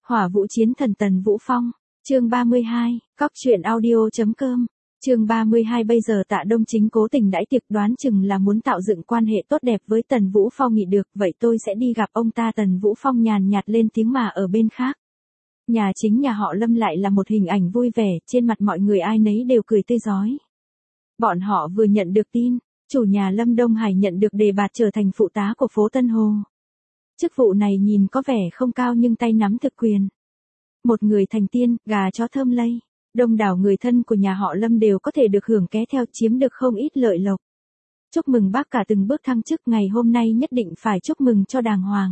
Hỏa Vũ Chiến Thần Tần Vũ Phong, chương 32, Cóc truyện audio.com, chương 32. Bây giờ Tạ Đông Chính cố tình đãi tiệc, đoán chừng là muốn tạo dựng quan hệ tốt đẹp với Tần Vũ Phong. Nghĩ được, vậy tôi sẽ đi gặp ông ta. Tần Vũ Phong nhàn nhạt lên tiếng. Mà ở bên khác, nhà chính nhà họ Lâm lại là một hình ảnh vui vẻ, trên mặt mọi người ai nấy đều cười tươi rói. Bọn họ vừa nhận được tin, chủ nhà Lâm Đông Hải nhận được đề bạt trở thành phụ tá của phố Tân Hồ. Chức vụ này nhìn có vẻ không cao nhưng tay nắm thực quyền. Một người thành tiên, gà chó thơm lây. Đông đảo người thân của nhà họ Lâm đều có thể được hưởng ké theo, chiếm được không ít lợi lộc. Chúc mừng bác cả từng bước thăng chức, ngày hôm nay nhất định phải chúc mừng cho đàng hoàng.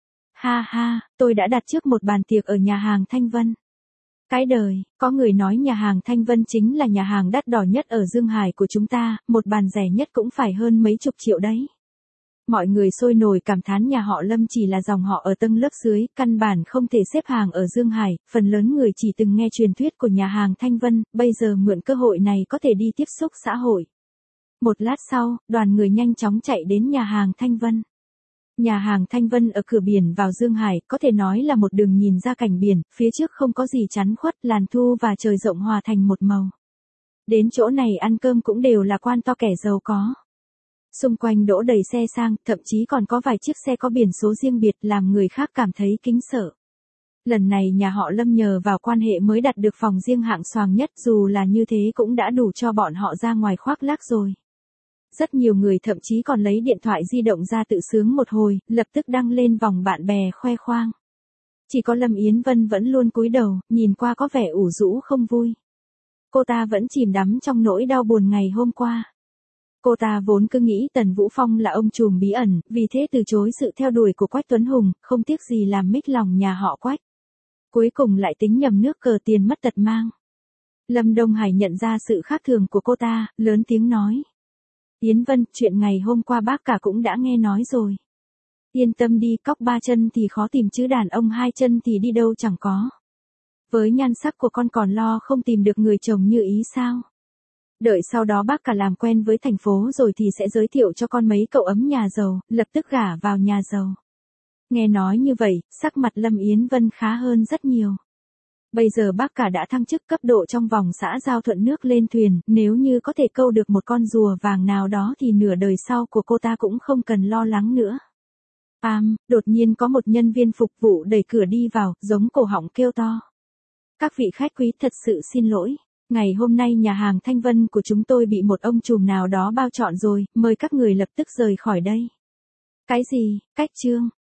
Ha ha, tôi đã đặt trước một bàn tiệc ở nhà hàng Thanh Vân. Cái đời, có người nói nhà hàng Thanh Vân chính là nhà hàng đắt đỏ nhất ở Dương Hải của chúng ta, một bàn rẻ nhất cũng phải hơn mấy chục triệu đấy. Mọi người sôi nổi cảm thán nhà họ Lâm chỉ là dòng họ ở tầng lớp dưới, căn bản không thể xếp hàng ở Dương Hải, phần lớn người chỉ từng nghe truyền thuyết của nhà hàng Thanh Vân, bây giờ mượn cơ hội này có thể đi tiếp xúc xã hội. Một lát sau, đoàn người nhanh chóng chạy đến nhà hàng Thanh Vân. Nhà hàng Thanh Vân ở cửa biển vào Dương Hải, có thể nói là một đường nhìn ra cảnh biển, phía trước không có gì chắn khuất, làn thu và trời rộng hòa thành một màu. Đến chỗ này ăn cơm cũng đều là quan to kẻ giàu có. Xung quanh đỗ đầy xe sang, thậm chí còn có vài chiếc xe có biển số riêng biệt, làm người khác cảm thấy kính sợ. Lần này nhà họ Lâm nhờ vào quan hệ mới đặt được phòng riêng hạng xoàng nhất, dù là như thế cũng đã đủ cho bọn họ ra ngoài khoác lác rồi. Rất nhiều người thậm chí còn lấy điện thoại di động ra tự sướng một hồi, lập tức đăng lên vòng bạn bè khoe khoang. Chỉ có Lâm Yến Vân vẫn luôn cúi đầu, nhìn qua có vẻ ủ rũ không vui. Cô ta vẫn chìm đắm trong nỗi đau buồn ngày hôm qua. Cô ta vốn cứ nghĩ Tần Vũ Phong là ông trùm bí ẩn, vì thế từ chối sự theo đuổi của Quách Tuấn Hùng, không tiếc gì làm mích lòng nhà họ Quách. Cuối cùng lại tính nhầm nước cờ, tiền mất tật mang. Lâm Đông Hải nhận ra sự khác thường của cô ta, lớn tiếng nói. Yến Vân, chuyện ngày hôm qua bác cả cũng đã nghe nói rồi. Yên tâm đi, cóc ba chân thì khó tìm chứ đàn ông hai chân thì đi đâu chẳng có. Với nhan sắc của con còn lo không tìm được người chồng như ý sao? Đợi sau đó bác cả làm quen với thành phố rồi thì sẽ giới thiệu cho con mấy cậu ấm nhà giàu, lập tức gả vào nhà giàu. Nghe nói như vậy, sắc mặt Lâm Yến Vân khá hơn rất nhiều. Bây giờ bác cả đã thăng chức cấp độ trong vòng xã giao, thuận nước lên thuyền, nếu như có thể câu được một con rùa vàng nào đó thì nửa đời sau của cô ta cũng không cần lo lắng nữa. Đột nhiên có một nhân viên phục vụ đẩy cửa đi vào, giống cổ họng kêu to. Các vị khách quý, thật sự xin lỗi. Ngày hôm nay nhà hàng Thanh Vân của chúng tôi bị một ông trùm nào đó bao trọn rồi, mời các người lập tức rời khỏi đây. Cái gì, cách trương?